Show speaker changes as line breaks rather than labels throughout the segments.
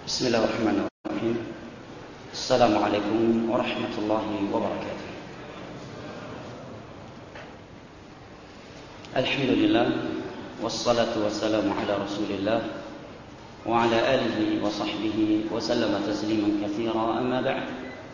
Bismillahirrahmanirrahim. Assalamualaikum warahmatullahi wabarakatuh. Alhamdulillah, wassalatu wassalamu ala Rasulillah wa ala alihi wa sahbihi wa sallama tasliman katsira, amma ba'd.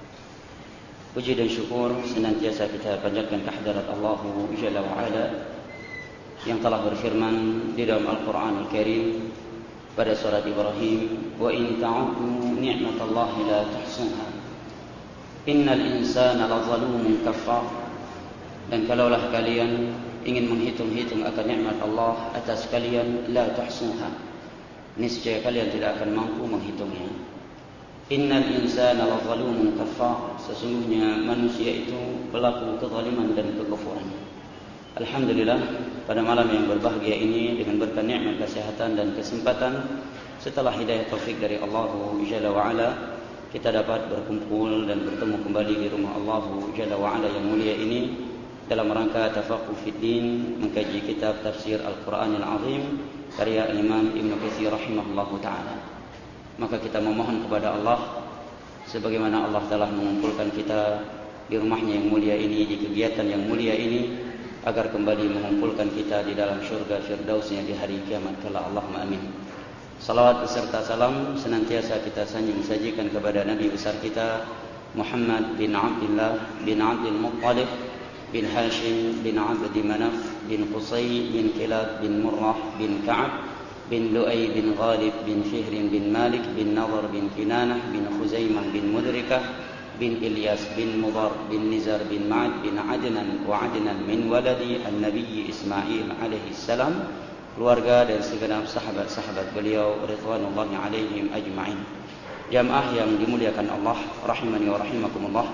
Puji dan syukur senantiasa kita panjatkan kehadirat Allah Jalla wa Ala yang telah berfirman di dalam Al-Qur'an Al-Karim pada surat Ibrahim, wa in ta'uddu ni'matallahi la tuhsuha innal insana lazalumun kafar. Dan kalaulah kalian ingin menghitung-hitung akan nikmat Allah atas kalian, la tuhsuha, niscaya kalian tidak akan mampu menghitungnya. Innal insana lazalumun kafar, sesungguhnya manusia itu pelaku kezaliman dan kekufuran. Alhamdulillah, pada malam yang berbahagia ini dengan berkat nikmat kesehatan dan kesempatan setelah hidayah taufik dari Allah Jalla wa Ala, kita dapat berkumpul dan bertemu kembali di rumah Allah Jalla wa Ala yang mulia ini dalam rangka tafaqquh fid din, mengkaji kitab tafsir Al-Qur'anil Azim karya Imam Ibnu Katsir rahimahullahu taala. Maka kita memohon kepada Allah, sebagaimana Allah telah mengumpulkan kita di rumahnya yang mulia ini, di kegiatan yang mulia ini, agar kembali mengumpulkan kita di dalam syurga firdausnya di hari kiamat kala. Allahumma amin. Salawat beserta salam senantiasa kita sajikan kepada Nabi besar kita Muhammad bin Abdullah bin Abdul Muttalib bin Hashim bin Abdi Manaf bin Qusay bin Kilab bin Murrah bin Ka'ab bin Lu'ay bin Ghalib bin Fihr bin Malik bin Nadhr bin Kinanah bin Khuzaimah bin Mudrikah bin Ilyas bin Mudar bin Nizar bin Ma'ad bin Adnan wa Adnan min waladi an-Nabi Ismail alaihi salam, keluarga dan segenap sahabat-sahabat beliau ridwanullahi alaihim ajma'in. Jamaah yang dimuliakan Allah rahimani wa rahimakumullah.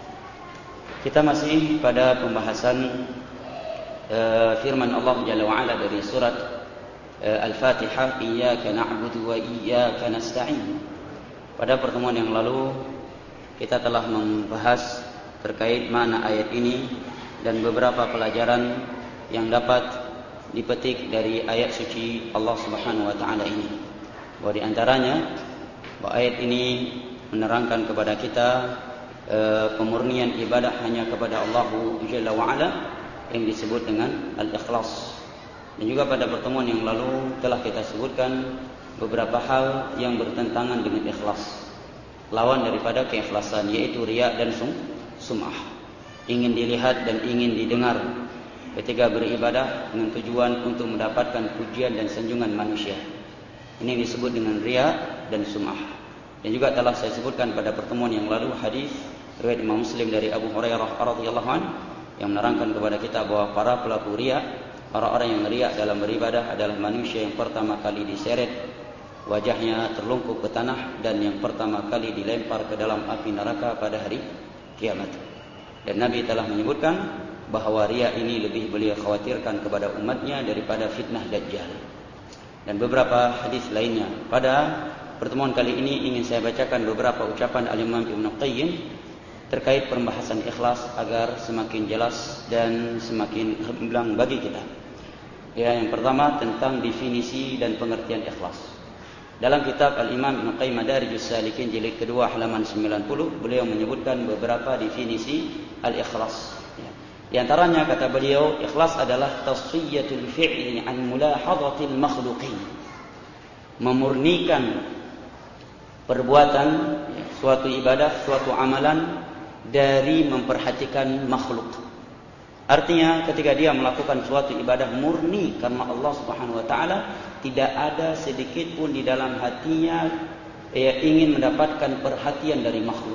Kita masih pada pembahasan firman Allah Jalla wa Ala dari surat Al-Fatihah, iyyaka na'budu wa iyyaka nasta'in. Pada pertemuan yang lalu kita telah membahas terkait mana ayat ini dan beberapa pelajaran yang dapat dipetik dari ayat suci Allah Subhanahu wa taala ini. Bahwa di antaranya bahwa ayat ini menerangkan kepada kita pemurnian ibadah hanya kepada Allah Jalla wa Ala yang disebut dengan al-ikhlas. Dan juga pada pertemuan yang lalu telah kita sebutkan beberapa hal yang bertentangan dengan ikhlas, lawan daripada keikhlasan, yaitu riya dan sum'ah. Ingin dilihat dan ingin didengar ketika beribadah dengan tujuan untuk mendapatkan pujian dan sanjungan manusia. Ini disebut dengan riya dan sum'ah. Dan juga telah saya sebutkan pada pertemuan yang lalu hadis riwayat Imam Muslim dari Abu Hurairah radhiyallahu anhu yang menerangkan kepada kita bahwa para pelaku riya, orang-orang yang riya dalam beribadah adalah manusia yang pertama kali diseret wajahnya terlungkup ke tanah dan yang pertama kali dilempar ke dalam api neraka pada hari kiamat. Dan Nabi telah menyebutkan bahawa riya ini lebih beliau khawatirkan kepada umatnya daripada fitnah Dajjal dan beberapa hadis lainnya. Pada pertemuan kali ini ingin saya bacakan beberapa ucapan Al-Imam Ibnu Qayyim terkait pembahasan ikhlas agar semakin jelas dan semakin gamblang bagi kita. Ya, yang pertama tentang definisi dan pengertian ikhlas. Dalam kitab Al-Imam Ibnu Qayyim Madarijus Salikin jilid kedua halaman 90, beliau menyebutkan beberapa definisi al-ikhlas. Di antaranya kata beliau, ikhlas adalah tasfiyatul fi'li an mulahadhatil makhluqin. Memurnikan perbuatan, suatu ibadah, suatu amalan dari memperhatikan makhluk. Artinya ketika dia melakukan suatu ibadah murni karena Allah Subhanahu wa taala, tidak ada sedikit pun di dalam hatinya ingin mendapatkan perhatian dari makhluk.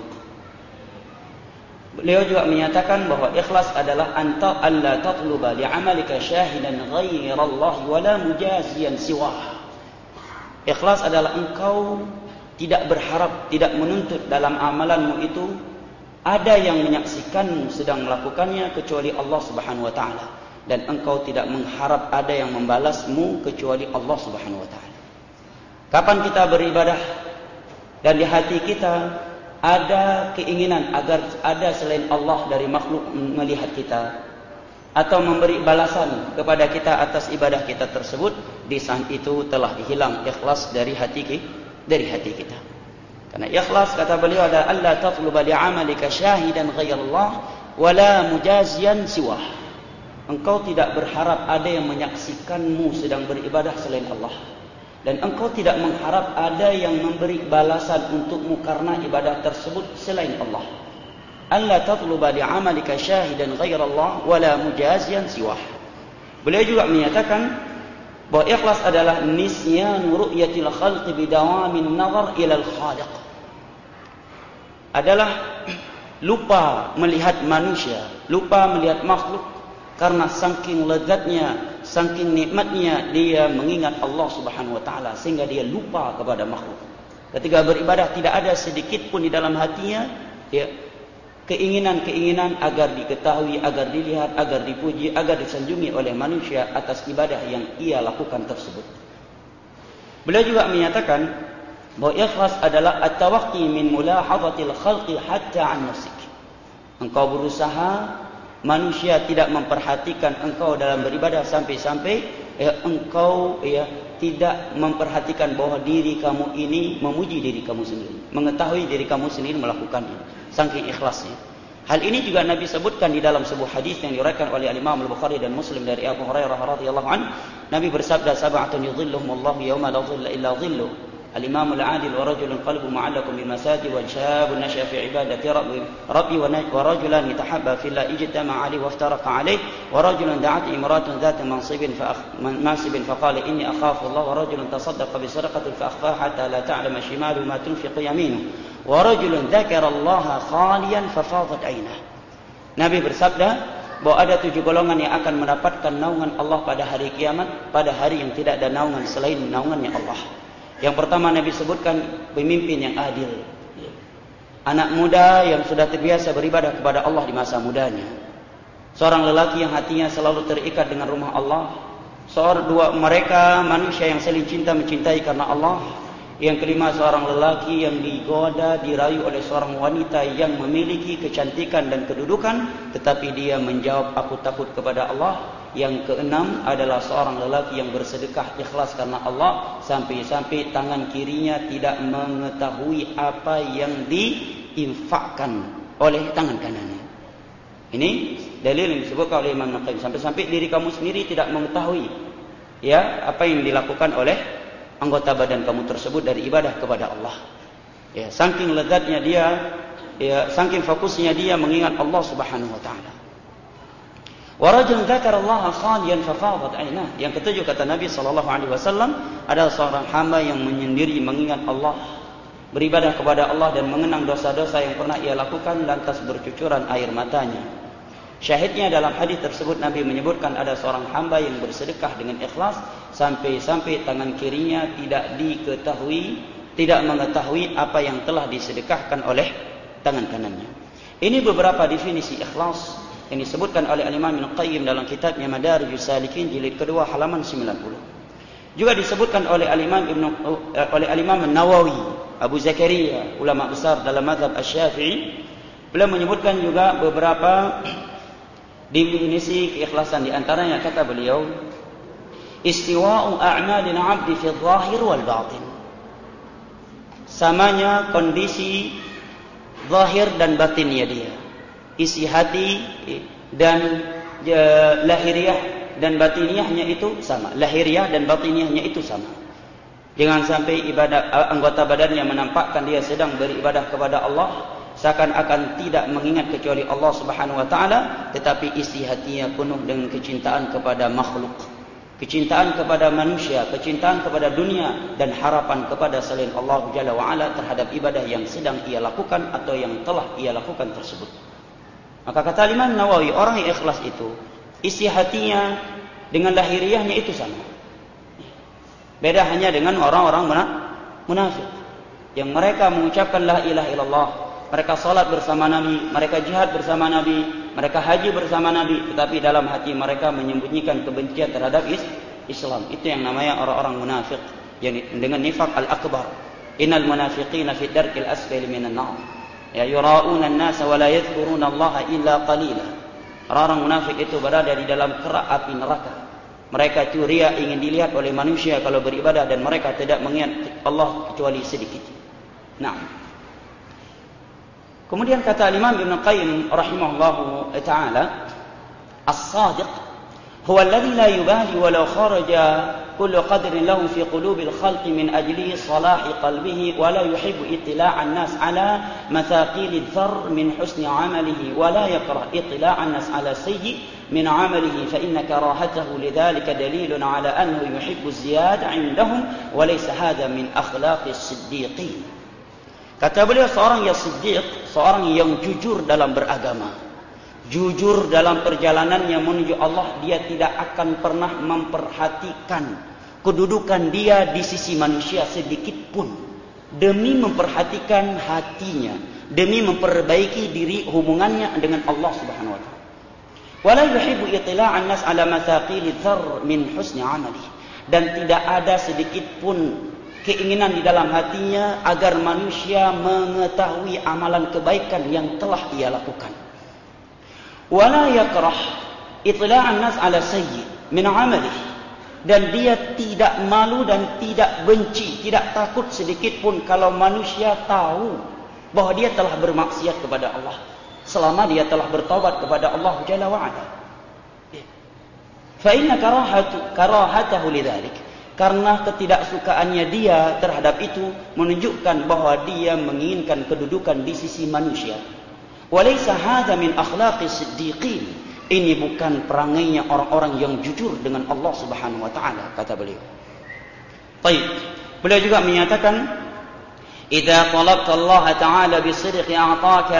Beliau juga menyatakan bahwa ikhlas adalah anta alla tatluba li'amalika syahidan ghairallahi wala mujaziyan siwah. Ikhlas adalah engkau tidak berharap, tidak menuntut dalam amalanmu itu ada yang menyaksikanmu sedang melakukannya kecuali Allah Subhanahu wa taala, dan engkau tidak mengharap ada yang membalasmu kecuali Allah Subhanahu wa taala. Kapan kita beribadah dan di hati kita ada keinginan agar ada selain Allah dari makhluk melihat kita atau memberi balasan kepada kita atas ibadah kita tersebut, di saat itu telah hilang ikhlas dari hati kita. Karena ikhlas kata beliau ada alla tatluba li'amalika syahidan ghairallah wala mujaziyan siwah. Engkau tidak berharap ada yang menyaksikanmu sedang beribadah selain Allah. Dan engkau tidak mengharap ada yang memberi balasan untukmu karena ibadah tersebut selain Allah. Alla tatluba li'amalika syahidan ghairallah wala mujaziyan siwah. Beliau juga menyatakan bahwa ikhlas adalah nisyanu ru'yatil khalqi bidawamin nazar ilal khaliq. Adalah lupa melihat manusia, lupa melihat makhluk karena saking lezatnya, saking nikmatnya dia mengingat Allah Subhanahu wa taala sehingga dia lupa kepada makhluk. Ketika beribadah tidak ada sedikit pun di dalam hatinya ya keinginan-keinginan agar diketahui, agar dilihat, agar dipuji, agar disanjungi oleh manusia atas ibadah yang ia lakukan tersebut. Beliau juga menyatakan bahwa ikhlas adalah at-tawaqqi min mulahadhatil khalqi hatta an nafsik. Engkau berusaha manusia tidak memperhatikan engkau dalam beribadah sampai-sampai engkau tidak memperhatikan bahwa diri kamu ini memuji diri kamu sendiri, mengetahui diri kamu sendiri melakukannya, saking ikhlasnya. Hal ini juga Nabi sebutkan di dalam sebuah hadis yang diriwayatkan oleh Imam Al-Bukhari dan Muslim dari Abu Hurairah radhiyallahu anhu. Nabi bersabda, "Sab'atun yudhilluhumullahu yawma la dhilla illa dhilluh. الإمام العادل ورجل قلبه معلق بالمساجد وشاب نشأ في عبادة ربي ورجلان يتحابا في الله اجتمع عليه وافترق عليه ورجل دعت امرأة ذات منصب فقال إني أخاف الله ورجل تصدق بسرقة فأخفاها حتى لا تعلم شماله ما تنفق يمينه ورجل ذكر الله خاليا ففاضت عينه." Nabi bersabda bahwa ada 7 golongan yang akan mendapatkan naungan Allah pada hari kiamat, pada hari yang tidak ada naungan selain naungannya Allah. Yang pertama Nabi sebutkan pemimpin yang adil. Anak muda yang sudah terbiasa beribadah kepada Allah di masa mudanya. Seorang lelaki yang hatinya selalu terikat dengan rumah Allah. Dua mereka manusia yang saling cinta mencintai karena Allah. Yang kelima seorang lelaki yang digoda, dirayu oleh seorang wanita yang memiliki kecantikan dan kedudukan, tetapi dia menjawab aku takut kepada Allah. Yang keenam adalah seorang lelaki yang bersedekah ikhlas karena Allah sampai-sampai tangan kirinya tidak mengetahui apa yang diinfakkan oleh tangan kanannya. Ini dalil yang disebutkan oleh Imam Nawawi, sampai-sampai diri kamu sendiri tidak mengetahui ya apa yang dilakukan oleh anggota badan kamu tersebut dari ibadah kepada Allah. Ya, saking lezatnya dia, ya saking fokusnya dia mengingat Allah Subhanahu wa taala. Wa rajulun dzakarallaha khaliyan fafadat 'ainah. Yang ketujuh kata Nabi sallallahu alaihi wasallam adalah seorang hamba yang menyendiri mengingat Allah, beribadah kepada Allah dan mengenang dosa-dosa yang pernah ia lakukan lantas bercucuran air matanya. Syahidnya dalam hadis tersebut Nabi menyebutkan ada seorang hamba yang bersedekah dengan ikhlas sampai-sampai tangan kirinya tidak mengetahui apa yang telah disedekahkan oleh tangan kanannya. Ini beberapa definisi ikhlas yang disebutkan oleh Imam Ibnu Qayyim dalam kitabnya Madarijus Salikin jilid kedua halaman 90. Juga disebutkan oleh Imam Nawawi, Abu Zakaria, ulama besar dalam mazhab Asy-Syafi'i. Beliau menyebutkan juga beberapa definisi keikhlasan, di antaranya kata beliau, istiwa'u a'malil 'abdi fi adh-dhahir wal batin. Samanya kondisi zahir dan batinnya dia. Isi hati dan lahiriah dan batiniahnya itu sama. Lahiriah dan batiniahnya itu sama. Jangan sampai anggota badannya menampakkan dia sedang beribadah kepada Allah, seakan-akan tidak mengingat kecuali Allah Subhanahu wa taala, tetapi isi hatinya penuh dengan kecintaan kepada makhluk, kecintaan kepada manusia, kecintaan kepada dunia dan harapan kepada selain Allah Jalla wa Ala terhadap ibadah yang sedang ia lakukan atau yang telah ia lakukan tersebut. Maka kata Imam Nawawi, orang yang ikhlas itu isi hatinya dengan lahiriahnya itu sama. Beda hanya dengan orang-orang munafik yang mereka mengucapkan la ilaha illallah, mereka salat bersama Nabi, mereka jihad bersama Nabi, mereka haji bersama Nabi, tetapi dalam hati mereka menyembunyikan kebencian terhadap Islam. Itu yang namanya orang-orang munafik yang dengan nifaq al-akbar. Innal munafiqina fi darkil asfali minan nar. Ya yura'una an-nasa wa la yadhkuruna Allah illa qalila. Orang-orang munafik itu berada di dalam kerak api neraka. Mereka itu ria, ingin dilihat oleh manusia kalau beribadah, dan mereka tidak mengingat Allah kecuali sedikit. Nah, Kemudian kata Imam Ibn Qayyim rahimahullahu ta'ala, as-sadiq huwa alladhi la yubali walau kharaja kullu qadrin lahu fi qulubil khalqi min ajli salahi qalbihi wa la yuhibbu itila'an nas ala mathaqilid dhar min husni amalihi wa la yakrah itila'an nas ala sayyi min amalihi fa inna karahatahu lidhalika dalilun ala annahu yuhibbu ziyada indahum wa laysa hadha min akhlaqis siddiqin. Kata beliau, seorang yang siddiq, seorang yang jujur dalam beragama, jujur dalam perjalanannya menuju Allah, dia tidak akan pernah memperhatikan kedudukan dia di sisi manusia sedikit pun, demi memperhatikan hatinya, demi memperbaiki diri hubungannya dengan Allah Subhanahu wa taala. Wala yuhibbu itila'an nas ala mathaqilid dhar min husni amali, dan tidak ada sedikit pun keinginan di dalam hatinya agar manusia mengetahui amalan kebaikan yang telah ia lakukan. Wala yakrah itla'an nas ala sayyi min amalihi, dan dia tidak malu dan tidak benci, tidak takut sedikit pun kalau manusia tahu bahwa dia telah bermaksiat kepada Allah, selama dia telah bertaubat kepada Allah Jalla wa Ala. Fa inna karahatahu lidzalik, karena ketidaksukaannya dia terhadap itu menunjukkan bahwa dia menginginkan kedudukan di sisi manusia. Walaysa hadza min akhlaqis siddiqin, ini bukan perangainya orang-orang yang jujur dengan Allah Subhanahu wa taala, kata beliau. Baik, beliau juga menyatakan, idza talabta Allah taala bisidqi a'taka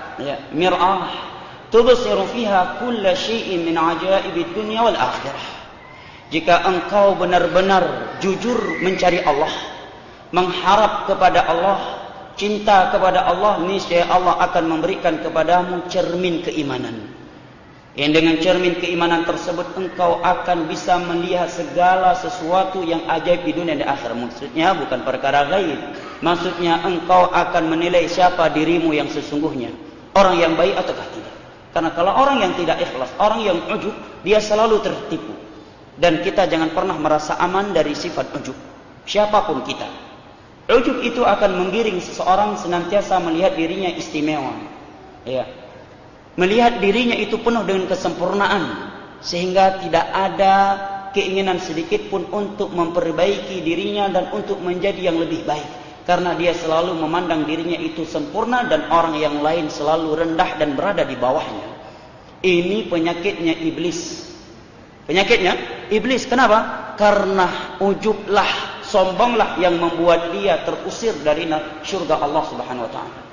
mir'ah tubsiru fiha kull syai'in min ajaibid dunya wal akhirah. Jika engkau benar-benar jujur mencari Allah, mengharap kepada Allah, cinta kepada Allah, niscaya Allah akan memberikan kepadamu cermin keimanan. Yang dengan cermin keimanan tersebut engkau akan bisa melihat segala sesuatu yang ajaib di dunia dan akhirat. Maksudnya bukan perkara gaib. Maksudnya engkau akan menilai siapa dirimu yang sesungguhnya, orang yang baik ataukah tidak. Karena kalau orang yang tidak ikhlas, orang yang ujub, dia selalu tertipu. Dan kita jangan pernah merasa aman dari sifat ujub, siapapun kita. Ujub itu akan menggiring seseorang senantiasa melihat dirinya istimewa, ya, melihat dirinya itu penuh dengan kesempurnaan, sehingga tidak ada keinginan sedikit pun untuk memperbaiki dirinya dan untuk menjadi yang lebih baik, karena dia selalu memandang dirinya itu sempurna dan orang yang lain selalu rendah dan berada di bawahnya. Ini penyakitnya iblis. Penyakitnya iblis. Kenapa? Karena ujublah, sombonglah yang membuat dia terusir dari surga Allah Subhanahu wa taala.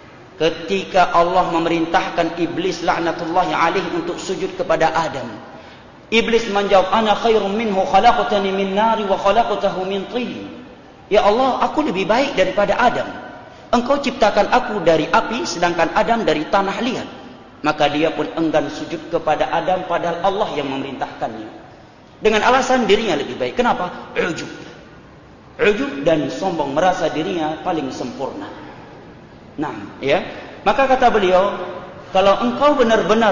Ketika Allah memerintahkan iblis laknatullahi alaihi untuk sujud kepada Adam, iblis menjawab, ana khairum minhu khalaqtani min nari wa khalaqtahu min tin. Ya Allah, aku lebih baik daripada Adam. Engkau ciptakan aku dari api, sedangkan Adam dari tanah liat. Maka dia pun enggan sujud kepada Adam, padahal Allah yang memerintahkannya. Dengan alasan dirinya lebih baik. Kenapa? Ujub. Ujub dan sombong, merasa dirinya paling sempurna. Nah, ya. Maka kata beliau, kalau engkau benar-benar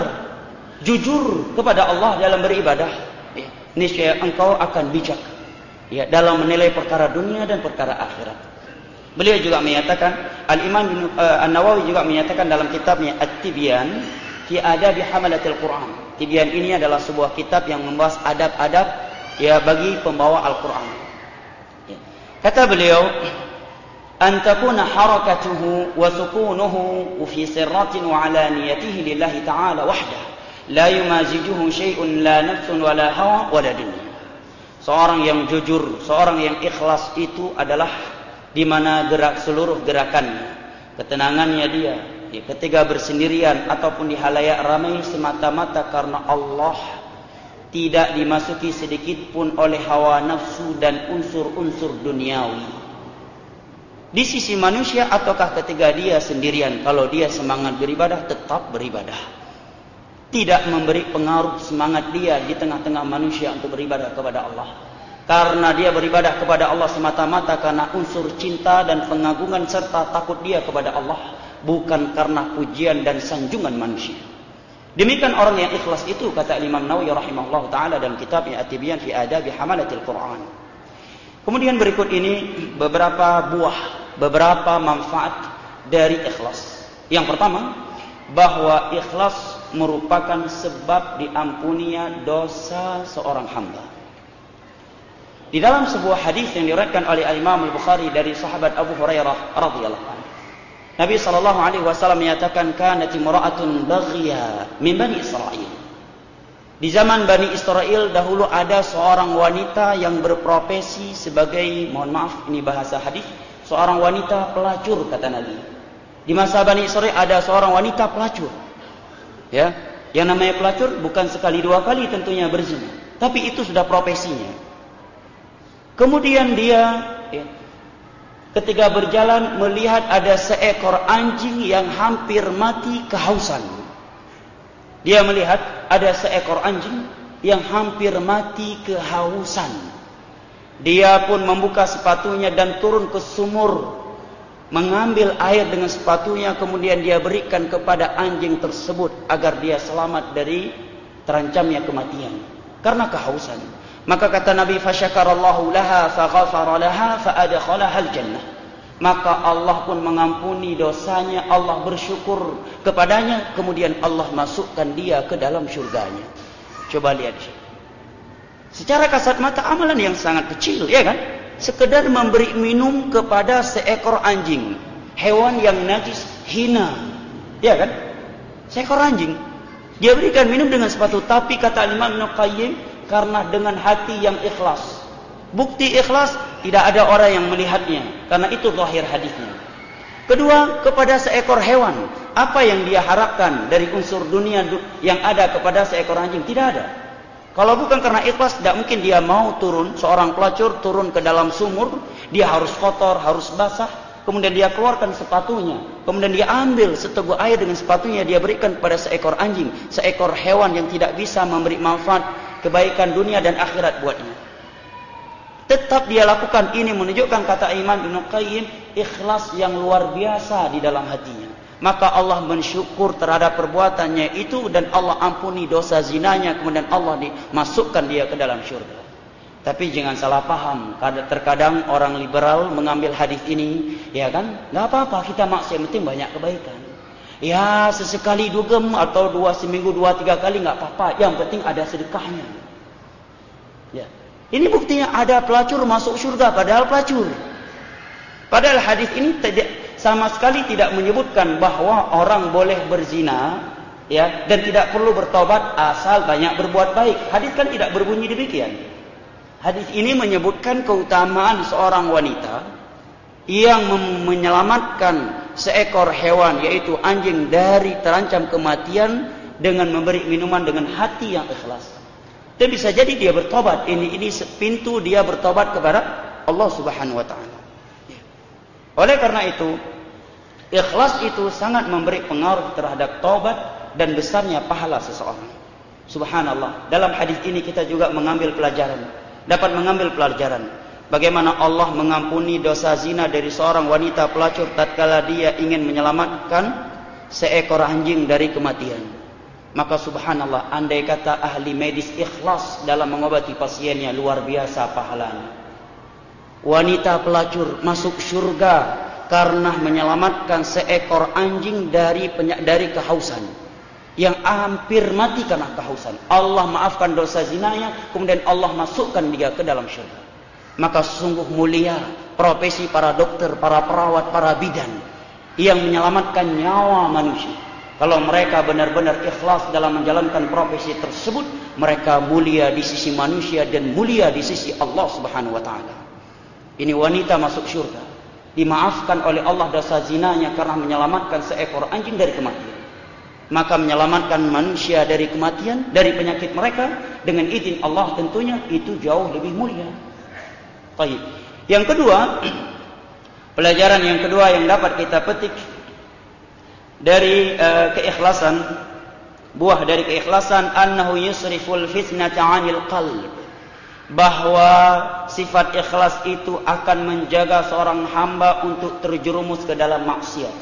jujur kepada Allah dalam beribadah, ya, niscaya engkau akan bijak, ya, dalam menilai perkara dunia dan perkara akhirat. Beliau juga menyatakan, Al-Imam An-Nawawi juga menyatakan dalam kitabnya At-Tibyan fi Adabi Hamalatil Quran. Tibyan ini adalah sebuah kitab yang membahas adab-adab, ya, bagi pembawa Al-Quran. Ya. Kata beliau, an takuna harakatuhu wa sukunuhu fi sirratin wa alaniyatihi lillahi ta'ala wahdah, la yumazijuhu syai'un la nafsun wa la hawa wa la dunya. Seorang yang jujur, seorang yang ikhlas itu adalah di mana gerak seluruh gerakannya, ketenangannya dia, ya, ketika bersendirian ataupun di halayak ramai, semata-mata karena Allah, tidak dimasuki sedikit pun oleh hawa nafsu dan unsur-unsur duniawi. Di sisi manusia ataukah ketika dia sendirian, kalau dia semangat beribadah, tetap beribadah. Tidak memberi pengaruh semangat dia di tengah-tengah manusia untuk beribadah kepada Allah. Karena dia beribadah kepada Allah semata-mata karena unsur cinta dan pengagungan serta takut dia kepada Allah, bukan karena pujian dan sanjungan manusia. Demikian orang yang ikhlas itu, kata Imam Nawawi rahimahullah ta'ala dalam kitabnya At-Tibyan fi Adabi Hamalatil Quran. Kemudian berikut ini beberapa buah, beberapa manfaat dari ikhlas. Yang pertama, bahwa ikhlas merupakan sebab diampuninya dosa seorang hamba. Di dalam sebuah hadis yang diriwayatkan oleh Imam Al-Bukhari dari sahabat Abu Hurairah radhiyallahu anhu, Nabi sallallahu alaihi wasallam menyatakan, kanat imra'atun baghiya min Bani Israil. Di zaman Bani Israel dahulu ada seorang wanita yang berprofesi sebagai, mohon maaf ini bahasa hadis, seorang wanita pelacur kata Nabi. Di masa Bani Israel ada seorang wanita pelacur. Ya, yang namanya pelacur bukan sekali dua kali tentunya berzina, tapi itu sudah profesinya. Kemudian dia ketika berjalan melihat ada seekor anjing yang hampir mati kehausan. Dia melihat ada seekor anjing yang hampir mati kehausan. Dia pun membuka sepatunya dan turun ke sumur, mengambil air dengan sepatunya, kemudian dia berikan kepada anjing tersebut agar dia selamat dari terancamnya kematian karena kehausan. Maka kata Nabi, fasyakarallahu laha faghafara laha faadkhalaha al-jannah. Maka Allah pun mengampuni dosanya, Allah bersyukur kepadanya, kemudian Allah masukkan dia ke dalam surganya. Coba lihat. Secara kasat mata amalan yang sangat kecil, ya kan? Sekedar memberi minum kepada seekor anjing, hewan yang najis, hina, ya kan? Seekor anjing dia berikan minum dengan sepatu, tapi kata Imam Ibnu Qayyim, karena dengan hati yang ikhlas. Bukti ikhlas tidak ada orang yang melihatnya, karena itu zahir hadisnya. Kedua, kepada seekor hewan, apa yang dia harapkan dari unsur dunia yang ada kepada seekor anjing? Tidak ada. Kalau bukan karena ikhlas, tidak mungkin dia mau turun, seorang pelacur turun ke dalam sumur, dia harus kotor, harus basah, kemudian dia keluarkan sepatunya, kemudian dia ambil seteguk air dengan sepatunya, dia berikan kepada seekor anjing, seekor hewan yang tidak bisa memberi manfaat, kebaikan dunia dan akhirat buatnya. Tetap dia lakukan. Ini menunjukkan, kata Imam Ibnu Qayyim, ikhlas yang luar biasa di dalam hatinya. Maka Allah mensyukur terhadap perbuatannya itu dan Allah ampuni dosa zinanya, kemudian Allah dimasukkan dia ke dalam syurga. Tapi jangan salah paham, terkadang orang liberal mengambil hadis ini, ya kan, nggak apa-apa kita maksiat, penting banyak kebaikan. Ya sesekali dugem atau seminggu 2-3 kali nggak apa-apa, yang penting ada sedekahnya. Ya, ini buktinya ada pelacur masuk surga padahal pelacur. Padahal hadis ini sama sekali tidak menyebutkan bahwa orang boleh berzina, ya, dan tidak perlu bertobat asal banyak berbuat baik. Hadis kan tidak berbunyi demikian. Hadis ini menyebutkan keutamaan seorang wanita yang menyelamatkan seekor hewan, yaitu anjing, dari terancam kematian dengan memberi minuman dengan hati yang ikhlas. Dan bisa jadi dia bertobat. Ini pintu dia bertobat kepada Allah Subhanahu wa taala. Oleh karena itu, ikhlas itu sangat memberi pengaruh terhadap taubat dan besarnya pahala seseorang. Subhanallah. Dalam hadis ini kita juga dapat mengambil pelajaran bagaimana Allah mengampuni dosa zina dari seorang wanita pelacur tatkala dia ingin menyelamatkan seekor anjing dari kematian. Maka subhanallah, andai kata ahli medis ikhlas dalam mengobati pasiennya, luar biasa pahalanya. Wanita pelacur masuk surga karena menyelamatkan seekor anjing dari kehausan, yang hampir mati karena kehausan. Allah maafkan dosa zinanya, kemudian Allah masukkan dia ke dalam surga. Maka sungguh mulia profesi para dokter, para perawat, para bidan yang menyelamatkan nyawa manusia. Kalau mereka benar-benar ikhlas dalam menjalankan profesi tersebut, mereka mulia di sisi manusia dan mulia di sisi Allah Subhanahu wa taala. Ini wanita masuk surga, dimaafkan oleh Allah dosa zinanya karena menyelamatkan seekor anjing dari kematian. Maka menyelamatkan manusia dari kematian, dari penyakit mereka dengan izin Allah tentunya itu jauh lebih mulia. Baik. Yang kedua, pelajaran yang kedua yang dapat kita petik dari keikhlasan, buah dari keikhlasan, annahu yusriful fitnata 'anil qalb, bahwa sifat ikhlas itu akan menjaga seorang hamba untuk terjerumus ke dalam maksiat.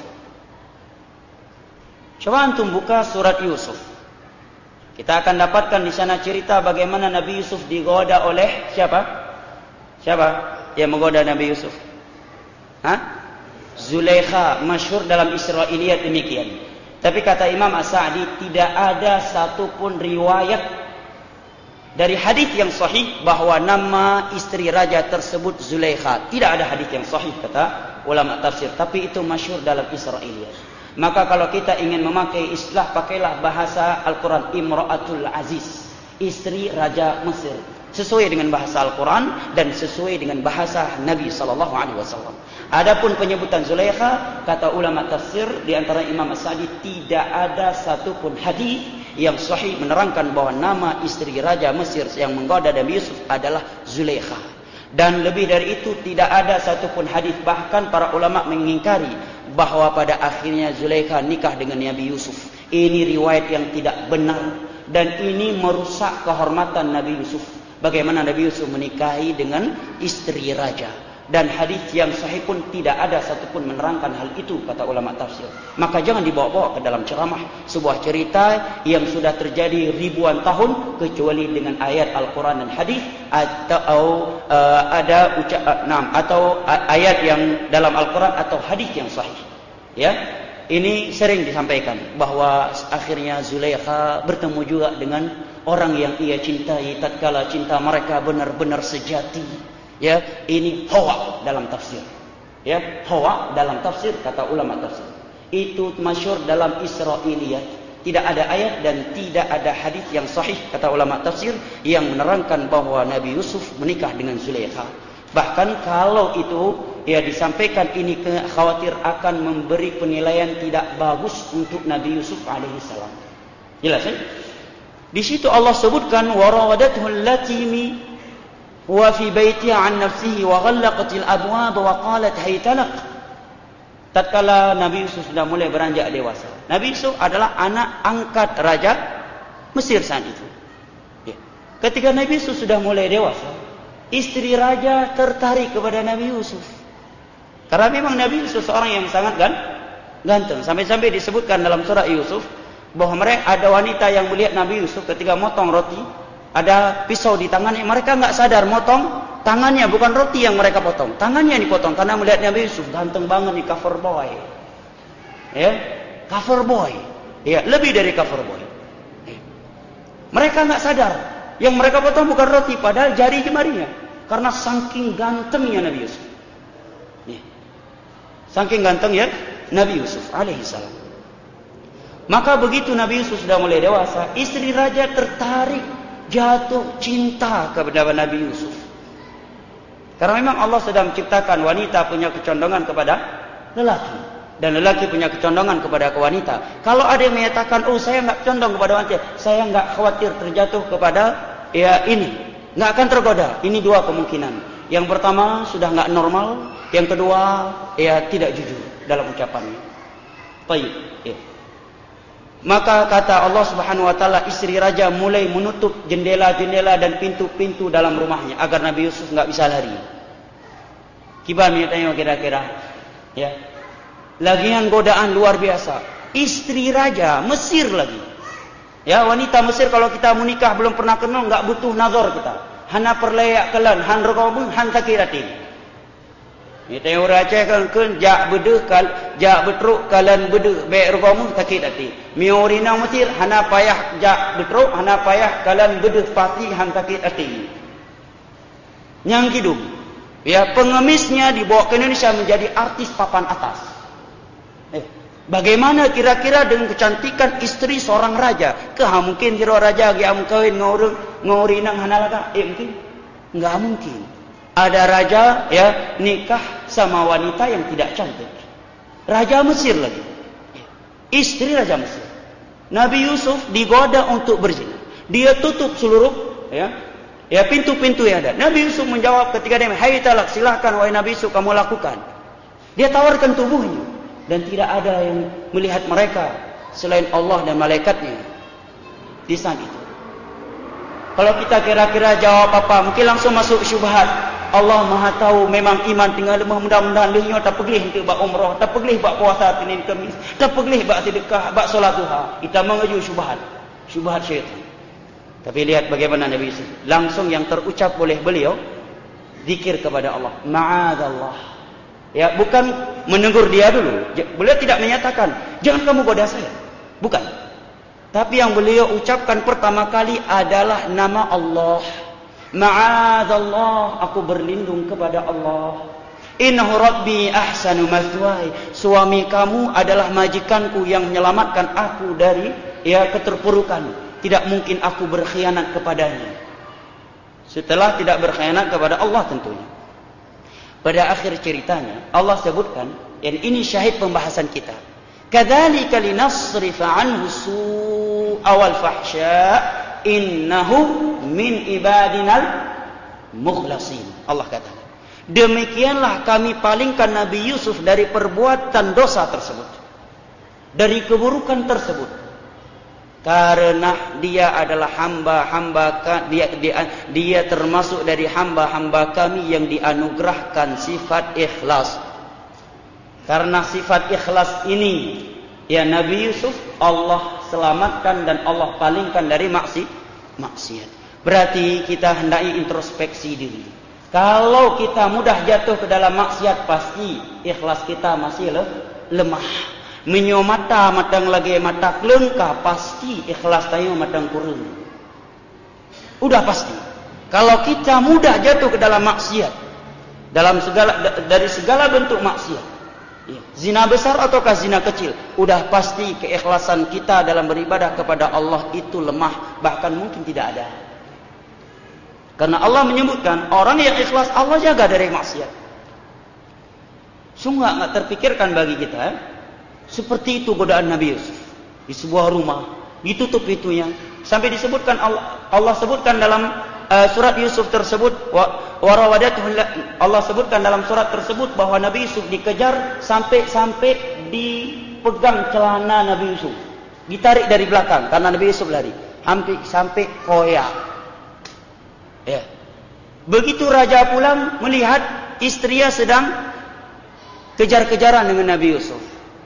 Coba antum buka surat Yusuf. Kita akan dapatkan di sana cerita bagaimana Nabi Yusuf digoda oleh siapa? Siapa yang menggoda Nabi Yusuf? Zulaikha, masyhur dalam Israiliyat demikian. Tapi kata Imam As-Sa'di, tidak ada satupun riwayat dari hadis yang sahih bahwa nama istri raja tersebut Zulaikha. Tidak ada hadis yang sahih kata ulama tafsir, tapi itu masyhur dalam Israiliyat. Maka kalau kita ingin memakai istilah, pakailah bahasa Al-Quran, Imra'atul Aziz, istri raja Mesir, sesuai dengan bahasa Al-Quran dan sesuai dengan bahasa Nabi SAW. Adapun penyebutan Zulaikha, kata ulama tafsir di antara Imam As-Sa'di, tidak ada satupun hadis yang sahih menerangkan bahwa nama istri raja Mesir yang menggoda Nabi Yusuf adalah Zulaikha. Dan lebih dari itu, tidak ada satupun hadis, bahkan para ulama mengingkari bahwa pada akhirnya Zulaikha nikah dengan Nabi Yusuf. Ini riwayat yang tidak benar dan ini merusak kehormatan Nabi Yusuf. Bagaimana Nabi Yusuf menikahi dengan istri raja. Dan hadis yang sahih pun tidak ada satupun menerangkan hal itu, kata ulama tafsir. Maka jangan dibawa-bawa ke dalam ceramah sebuah cerita yang sudah terjadi ribuan tahun, kecuali dengan ayat Al-Quran dan hadis, atau atau ayat yang dalam Al-Quran atau hadis yang sahih. Ya, ini sering disampaikan bahwa akhirnya Zulaikha bertemu juga dengan orang yang ia cintai tatkala cinta mereka benar-benar sejati. Ya, ini hawa dalam tafsir. Ya, hawa dalam tafsir, kata ulama tafsir. Itu masyhur dalam Israiliyat. Tidak ada ayat dan tidak ada hadis yang sahih, kata ulama tafsir, yang menerangkan bahwa Nabi Yusuf menikah dengan Zulaikha. Bahkan kalau itu ya disampaikan, ini khawatir akan memberi penilaian tidak bagus untuk Nabi Yusuf alaihissalam. Jelas ya? Di situ Allah sebutkan warawadathu allati wa fi baitiha an nafsihi wa ghallaqatil abwab wa qalat haytalaq. Tatkala Nabi Yusuf sudah mulai beranjak dewasa. Nabi Yusuf adalah anak angkat raja Mesir saat itu. Ya. Ketika Nabi Yusuf sudah mulai dewasa, istri raja tertarik kepada Nabi Yusuf. Karena memang Nabi Yusuf seorang yang sangat ganteng. Sampai-sampai disebutkan dalam surah Yusuf bahwa mereka ada wanita yang melihat Nabi Yusuf ketika motong roti, ada pisau di tangannya, mereka enggak sadar motong tangannya, bukan roti yang mereka potong, tangannya yang dipotong, karena melihat Nabi Yusuf ganteng banget nih, cover boy. Ya, cover boy. Ya, lebih dari cover boy. Ya. Mereka enggak sadar yang mereka potong bukan roti, padahal jari jemarinya, karena saking gantengnya Nabi Yusuf. Ya. Saking ganteng ya Nabi Yusuf alaihissalam. Maka begitu Nabi Yusuf sudah mulai dewasa, istri raja tertarik, jatuh cinta kepada Nabi Yusuf. Karena memang Allah sedang menciptakan wanita punya kecondongan kepada lelaki, dan lelaki punya kecondongan kepada wanita. Kalau ada yang menyatakan, oh saya enggak condong kepada wanita, saya enggak khawatir terjatuh kepada ya ini, enggak akan tergoda. Ini dua kemungkinan. Yang pertama sudah enggak normal, yang kedua ya tidak jujur dalam ucapannya. Baik, ya. Maka kata Allah Subhanahu wa taala, istri raja mulai menutup jendela-jendela dan pintu-pintu dalam rumahnya agar Nabi Yusuf enggak bisa lari. Gimana tanya kira-kira? Ya. Lagian godaan luar biasa. Istri raja Mesir lagi. Ya, wanita Mesir kalau kita menikah belum pernah kenal, enggak butuh nazar kita. Hana perlayak kelan, han rekabun, han takiratin. Kita yang Aceh kan jak bedeh jak betruk kalan bedeh baik rupamu takit hati. Miorina Mesir hana payah jak betruk hana payah kalan bedeh pati han takit hati. Nyang kidum. Ya, pengemisnya dibawa ke Indonesia menjadi artis papan atas. Bagaimana kira-kira dengan kecantikan istri seorang raja? Kah mungkin kira raja gi am kawin ngorina hana laga? Mungkin? Enggak mungkin. Ada raja ya nikah sama wanita yang tidak cantik. Raja Mesir lagi. Istri raja Mesir. Nabi Yusuf digoda untuk berzina. Dia tutup seluruh ya pintu-pintu yang ada. Nabi Yusuf menjawab ketika dia, "Hai talak, silakan wahai Nabi Yusuf kamu lakukan." Dia tawarkan tubuhnya dan tidak ada yang melihat mereka selain Allah dan malaikatnya di saat itu. Kalau kita kira-kira jawab apa, mungkin langsung masuk syubhat. Allah Maha tahu, memang iman tinggal lemah, mudah-mudahan lehnya tak pergi untuk buat umrah, tak pergi buat puasa Senin Khamis, tak pergi buat sedekah, buat solat duha. Kita mengaju syubhat syaitan. Tapi lihat bagaimana Nabi Yusuf, langsung yang terucap oleh beliau zikir kepada Allah, ma'adzallah. Ya, bukan menegur dia dulu. Beliau tidak menyatakan, jangan kamu goda saya. Bukan. Tapi yang beliau ucapkan pertama kali adalah nama Allah. Ma'adzallah, aku berlindung kepada Allah. Innahu rabbi ahsanu mathwaya. Suami kamu adalah majikanku yang menyelamatkan aku dari keterpurukan. Tidak mungkin aku berkhianat kepadanya. Setelah tidak berkhianat kepada Allah tentunya. Pada akhir ceritanya Allah sebutkan, dan ini syahid pembahasan kita. Kadzalika linasrifa anhu su'a wal fahsya innahu min ibadinal mukhlasin. Allah katakan, demikianlah kami palingkan Nabi Yusuf dari perbuatan dosa tersebut, dari keburukan tersebut, karena dia adalah dia termasuk dari hamba-hamba kami yang dianugerahkan sifat ikhlas. Karena sifat ikhlas ini, ya Nabi Yusuf Allah selamatkan dan Allah palingkan dari maksiat. Berarti kita hendaknya introspeksi diri. Kalau kita mudah jatuh ke dalam maksiat, pasti ikhlas kita masih lemah. Menyo mata matang lagi mata kelengka, pasti ikhlas tayo matang kurang. Udah pasti. Kalau kita mudah jatuh ke dalam maksiat, dari segala bentuk maksiat, zina besar ataukah zina kecil, udah pasti keikhlasan kita dalam beribadah kepada Allah itu lemah, bahkan mungkin tidak ada. Karena Allah menyebutkan orang yang ikhlas Allah jaga dari maksiat. Sungguh nggak terpikirkan bagi kita. Seperti itu godaan Nabi Yusuf di sebuah rumah, ditutup pintunya, sampai disebutkan Allah sebutkan dalam surat Yusuf tersebut, Allah sebutkan dalam surat tersebut bahwa Nabi Yusuf dikejar sampai dipegang celana Nabi Yusuf, ditarik dari belakang karena Nabi Yusuf lari, hampir sampai koyak. Ya. Begitu raja pulang melihat istrinya sedang kejar-kejaran dengan Nabi Yusuf.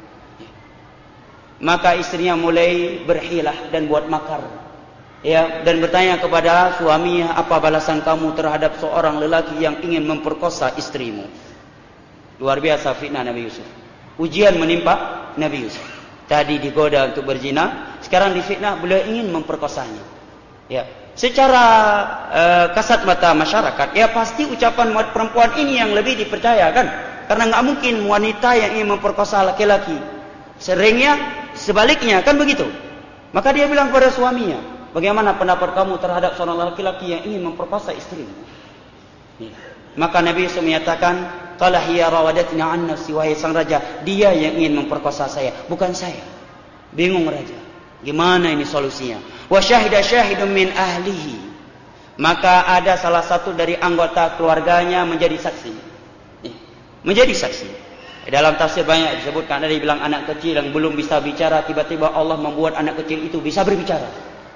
Maka istrinya mulai berhilah dan buat makar, dan bertanya kepada suaminya, apa balasan kamu terhadap seorang lelaki yang ingin memperkosa istrimu? Luar biasa fitnah Nabi Yusuf. Ujian menimpa Nabi Yusuf. Tadi digoda untuk berzina, sekarang difitnah beliau ingin memperkosanya. Secara kasat mata masyarakat, pasti ucapan perempuan ini yang lebih dipercayakan, karena nggak mungkin wanita yang ingin memperkosa laki-laki. Seringnya sebaliknya, kan begitu. Maka dia bilang kepada suaminya, bagaimana pendapat kamu terhadap seorang laki-laki yang ingin memperkosa istrimu? Maka Nabi Yusuf menyatakan, qala hiya rawadatni an nafsi, wahai sang raja, dia yang ingin memperkosa saya, bukan saya. Bingung raja, gimana ini solusinya? Wa syahida syahidun min ahlihi, maka ada salah satu dari anggota keluarganya menjadi saksi. Menjadi saksi. Dalam tafsir banyak disebutkan, ada yang bilang anak kecil yang belum bisa bicara, tiba-tiba Allah membuat anak kecil itu bisa berbicara.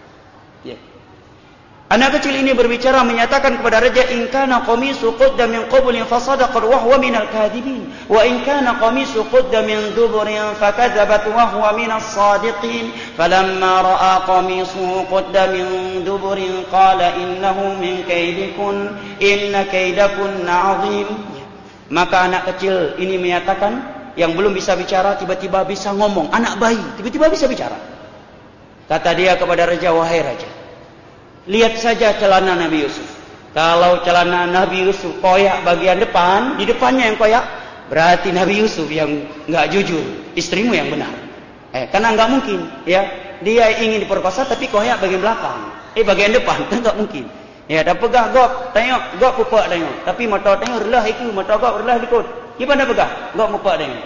Anak kecil ini berbicara, menyatakan kepada raja, in kana qamisu qudda min qablin fasadaqat wa huwa minal kadhibin, wa in kana qamisu qudda min duburin fakadzabat wa huwa minas sadiqin, falamma ra'a qamisuhu qudda min duburin qala innahu min kaydikun inna kaydakunna 'azim. Maka anak kecil ini menyatakan, yang belum bisa bicara tiba-tiba bisa ngomong, anak bayi tiba-tiba bisa bicara. Kata dia kepada raja, wahai raja, lihat saja celana Nabi Yusuf. Kalau celana Nabi Yusuf koyak bagian depan, di depannya yang koyak, berarti Nabi Yusuf yang nggak jujur, istrimu yang benar. Karena nggak mungkin, dia ingin diperkosa tapi koyak bagian belakang, bagian depan, kan nggak mungkin. Dah pegah gop, tengok, gop pupak tengok. Tapi mata tengok relah itu, mata gop relah ikut. Gimana pegah? Gop pupak tengok.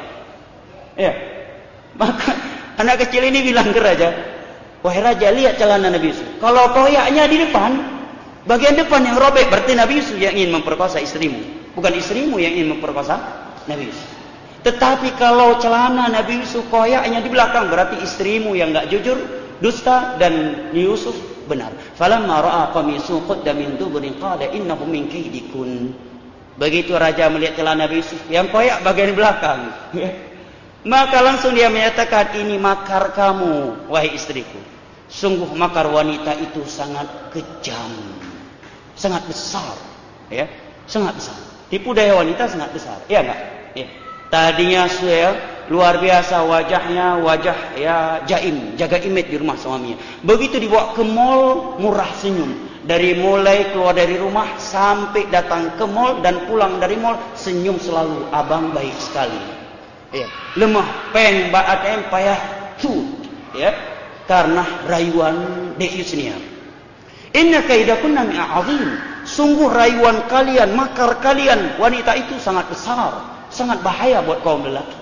Maka anak kecil ini bilang ke raja, wahai raja, lihat celana Nabi Yusuf. Kalau koyaknya di depan, bagian depan yang robek, berarti Nabi Yusuf yang ingin memperkosa istrimu, bukan istrimu yang ingin memperkosa Nabi Yusuf. Tetapi kalau celana Nabi Yusuf koyaknya di belakang, berarti istrimu yang enggak jujur, dusta, dan Yusuf benar. Falamma ra'a qamisu qudda min duburin qala innahu min kaydikun. Begitu raja melihat celana Nabi Yusuf yang koyak bagian belakang, maka langsung dia menyatakan, ini makar kamu wahai istriku. Sungguh makar wanita itu sangat kejam, sangat besar, sangat besar. Tipu daya wanita sangat besar, enggak? Ya. Tadinya luar biasa wajahnya, wajah ya jaim, jaga image di rumah suaminya. Begitu dibawa ke mall, murah senyum. Dari mulai keluar dari rumah sampai datang ke mall dan pulang dari mall, senyum selalu. Abang baik sekali. Ya. Lemah, peng, ATM payah tu. Ya. Karena rayuan Yusnia. Inna kaidakunna azim. Sungguh rayuan kalian, makar kalian, wanita itu sangat besar. Sangat bahaya buat kaum lelaki.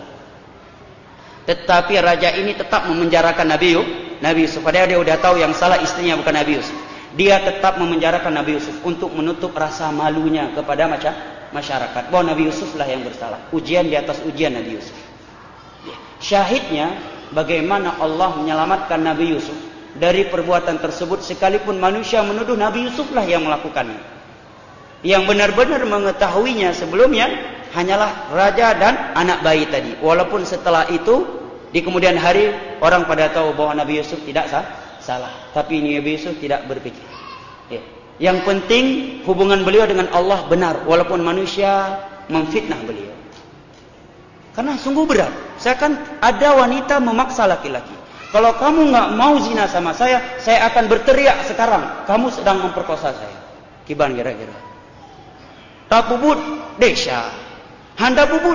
Tetapi raja ini tetap memenjarakan Nabi Yusuf. Padahal dia sudah tahu yang salah istrinya bukan Nabi Yusuf. Dia tetap memenjarakan Nabi Yusuf untuk menutup rasa malunya kepada masyarakat. Bahwa Nabi Yusuf lah yang bersalah. Ujian di atas ujian Nabi Yusuf. Syahidnya bagaimana Allah menyelamatkan Nabi Yusuf dari perbuatan tersebut, sekalipun manusia menuduh Nabi Yusuf lah yang melakukannya. Yang benar-benar mengetahuinya sebelumnya hanyalah raja dan anak bayi tadi. Walaupun setelah itu di kemudian hari orang pada tahu bahwa Nabi Yusuf tidak salah. Tapi Nabi Yusuf tidak berpikir. Ya. Yang penting hubungan beliau dengan Allah benar. Walaupun manusia memfitnah beliau. Karena sungguh berat. Saya kan ada wanita memaksa laki-laki. Kalau kamu nggak mau zina sama saya akan berteriak sekarang. Kamu sedang memperkosa saya. Kiban kira-kira. Tak bubut desa. Handa bubut.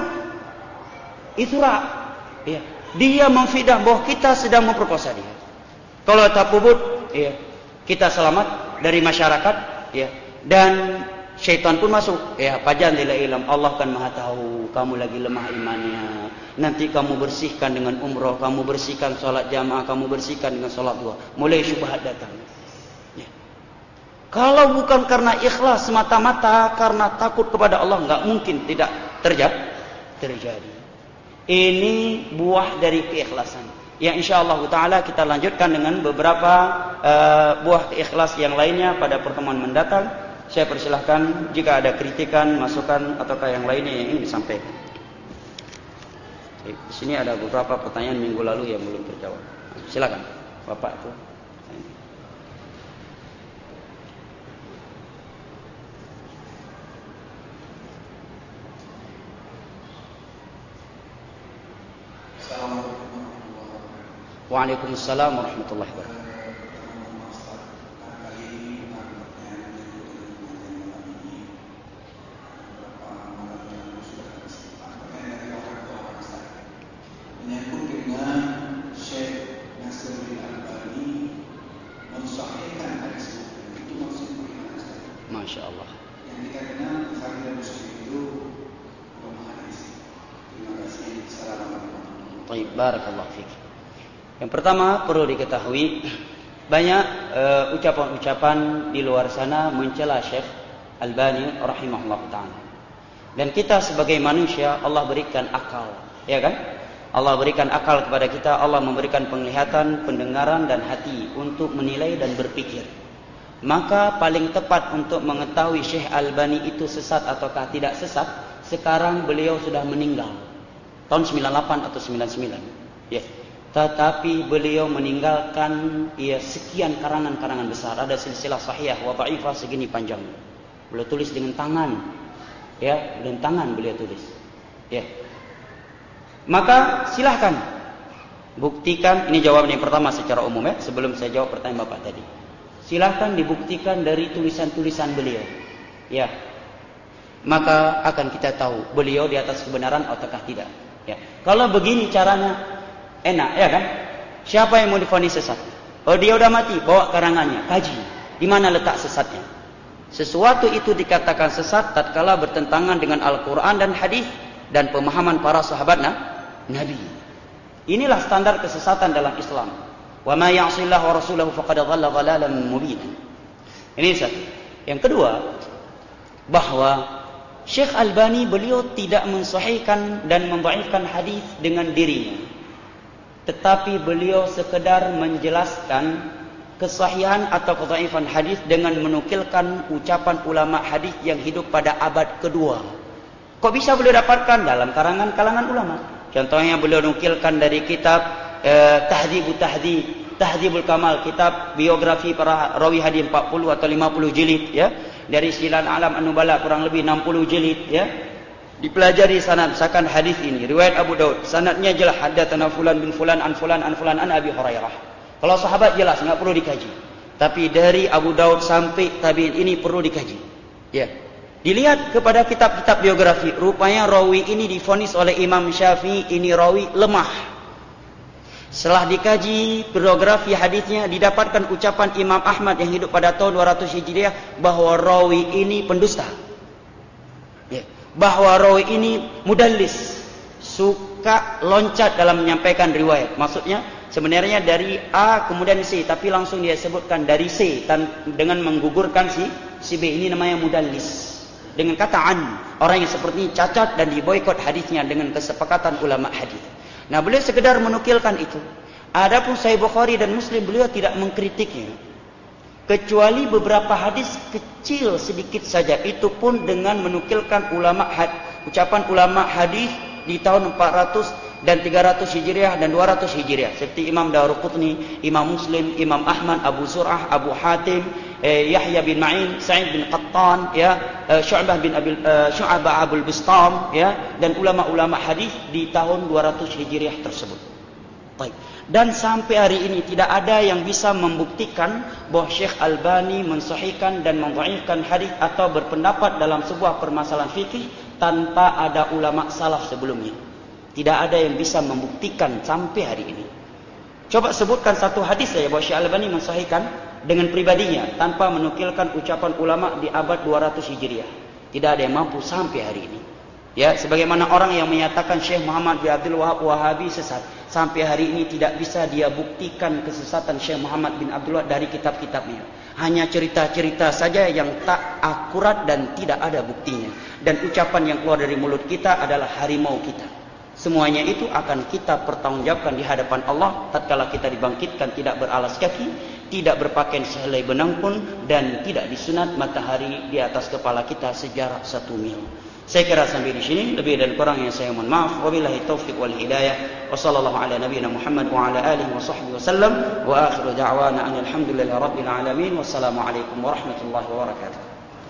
Itu ya. Dia memfidah bahwa kita sedang memperkosa dia. Kalau tak bubut, ya, kita selamat dari masyarakat, ya. Dan syaitan pun masuk. Ya, pajan lila ilam. Allah kan maha tahu kamu lagi lemah imannya. Nanti kamu bersihkan dengan umroh, kamu bersihkan solat jamaah, kamu bersihkan dengan solat dua. Mulai syubhat datang. Ya. Kalau bukan karena ikhlas semata-mata karena takut kepada Allah, nggak mungkin tidak terjadi. Ini buah dari keikhlasan. Yang insyaallah taala kita lanjutkan dengan beberapa buah ikhlas yang lainnya pada pertemuan mendatang. Saya persilahkan jika ada kritikan, masukan ataukah yang lainnya yang ingin disampaikan. Di sini ada beberapa pertanyaan minggu lalu yang belum terjawab. Silakan, Bapak itu. Waalaikumsalam warahmatullahi wabarakatuh.
Menyangkut dengan Syekh Nasiruddin Albani mensahihkan hadis itu maksudnya bagaimana?
Masya Allah.
Yang kita kenal Bukhari dan Muslim itu ulama hadis. Terima kasih. Assalamualaikum.
Baik, barakallahu fiik. Yang pertama perlu diketahui banyak ucapan-ucapan di luar sana mencela Syekh Albani rahimahullah ta'ala. Dan kita sebagai manusia Allah berikan akal, ya kan? Allah berikan akal kepada kita, Allah memberikan penglihatan, pendengaran dan hati untuk menilai dan berpikir. Maka paling tepat untuk mengetahui Syekh Albani itu sesat ataukah tidak sesat, sekarang beliau sudah meninggal. Tahun 98 atau 99. Ya. Tetapi beliau meninggalkan sekian karangan-karangan besar. Ada silsilah sahihah wa dha'ifah segini panjang. Beliau tulis dengan tangan. Ya, dengan tangan beliau tulis. Ya. Maka silahkan buktikan, ini jawaban yang pertama secara umum ya, sebelum saya jawab pertanyaan Bapak tadi. Silahkan dibuktikan dari tulisan-tulisan beliau. Ya. Maka akan kita tahu beliau di atas kebenaran ataukah tidak. Ya. Kalau begini caranya enak, ya kan? Siapa yang mau divonis sesat? Oh, dia udah mati, bawa karangannya, kaji. Di mana letak sesatnya? Sesuatu itu dikatakan sesat tatkala bertentangan dengan Al-Quran dan hadis dan pemahaman para sahabat Nabi. Inilah standar kesesatan dalam Islam. Wa ma ya'sillahu wa rasulahu faqad dhalla dhalalan mubinan. Ini satu. Yang kedua, bahwa Syekh Albani beliau tidak mensahihkan dan mendhaifkan hadis dengan dirinya. Tetapi beliau sekedar menjelaskan kesahihan atau kedhaifan hadis dengan menukilkan ucapan ulama hadis yang hidup pada abad kedua. Kok bisa beliau dapatkan? Dalam karangan kalangan ulama. Contohnya beliau nukilkan dari kitab Tahdzibul Kamal, kitab biografi para rawi hadis 40 atau 50 jilid ya. Dari Silan Alam An-Nubala kurang lebih 60 jilid ya. Dipelajari sanad, misalkan hadis ini riwayat Abu Daud, sanadnya jelas haddatsana fulan bin fulan an fulan an fulan an Abi Hurairah. Kalau sahabat jelas enggak perlu dikaji. Tapi dari Abu Daud sampai tabi'in ini perlu dikaji. Ya. Dilihat kepada kitab-kitab biografi, rupanya rawi ini divonis oleh Imam Syafi'i ini rawi lemah. Setelah dikaji biografi hadisnya, didapatkan ucapan Imam Ahmad yang hidup pada tahun 200 Hijriah bahwa rawi ini pendusta. Ya. Bahwa rawi ini mudallis, suka loncat dalam menyampaikan riwayat. Maksudnya sebenarnya dari A kemudian C, tapi langsung dia sebutkan dari C dengan menggugurkan si B. Ini namanya mudallis. Dengan kata an, orang yang seperti ini cacat dan diboikot hadisnya dengan kesepakatan ulama hadis. Nah, beliau sekedar menukilkan itu. Adapun Sahih Bukhari dan Muslim beliau tidak mengkritiknya. Kecuali beberapa hadis kecil sedikit saja, itu pun dengan menukilkan ucapan ulama hadis di tahun 400 dan 300 Hijriah dan 200 Hijriah seperti Imam Daruqutni, Imam Muslim, Imam Ahmad, Abu Zur'ah, Abu Hatim, Yahya bin Ma'in, Sa'id bin Qattan, ya, Syu'bah Abul Bistam, ya, dan ulama-ulama hadis di tahun 200 Hijriah tersebut. Baik. Dan sampai hari ini tidak ada yang bisa membuktikan bahwa Syekh Albani mensahihkan dan mendhaifkan hadis atau berpendapat dalam sebuah permasalahan fikih tanpa ada ulama salaf sebelumnya. Tidak ada yang bisa membuktikan sampai hari ini. Coba sebutkan satu hadis saja bahwa Syekh Albani mensahihkan dengan pribadinya tanpa menukilkan ucapan ulama di abad 200 Hijriah. Tidak ada yang mampu sampai hari ini. Ya, sebagaimana orang yang menyatakan Syekh Muhammad bin Abdul Wahab Wahabi sesat, sampai hari ini tidak bisa dia buktikan kesesatan Syekh Muhammad bin Abdul Wahab dari kitab-kitabnya. Hanya cerita-cerita saja yang tak akurat dan tidak ada buktinya. Dan ucapan yang keluar dari mulut kita adalah harimau kita. Semuanya itu akan kita pertanggungjawabkan di hadapan Allah tatkala kita dibangkitkan tidak beralas kaki, tidak berpakaian sehelai benang pun, dan tidak disunat matahari di atas kepala kita sejarak 1 mil. Saya kira sampai di sini, lebih dan kurang yang saya mohon maaf. Wabillahi taufiq wal hidayah. Wa sallallahu ala nabiyyina Muhammad wa ala alihi wa sahbihi wasallam. Wa akhiru da'wana alhamdulillahi rabbil alamin. Wassalamu alaikum warahmatullahi wabarakatuh.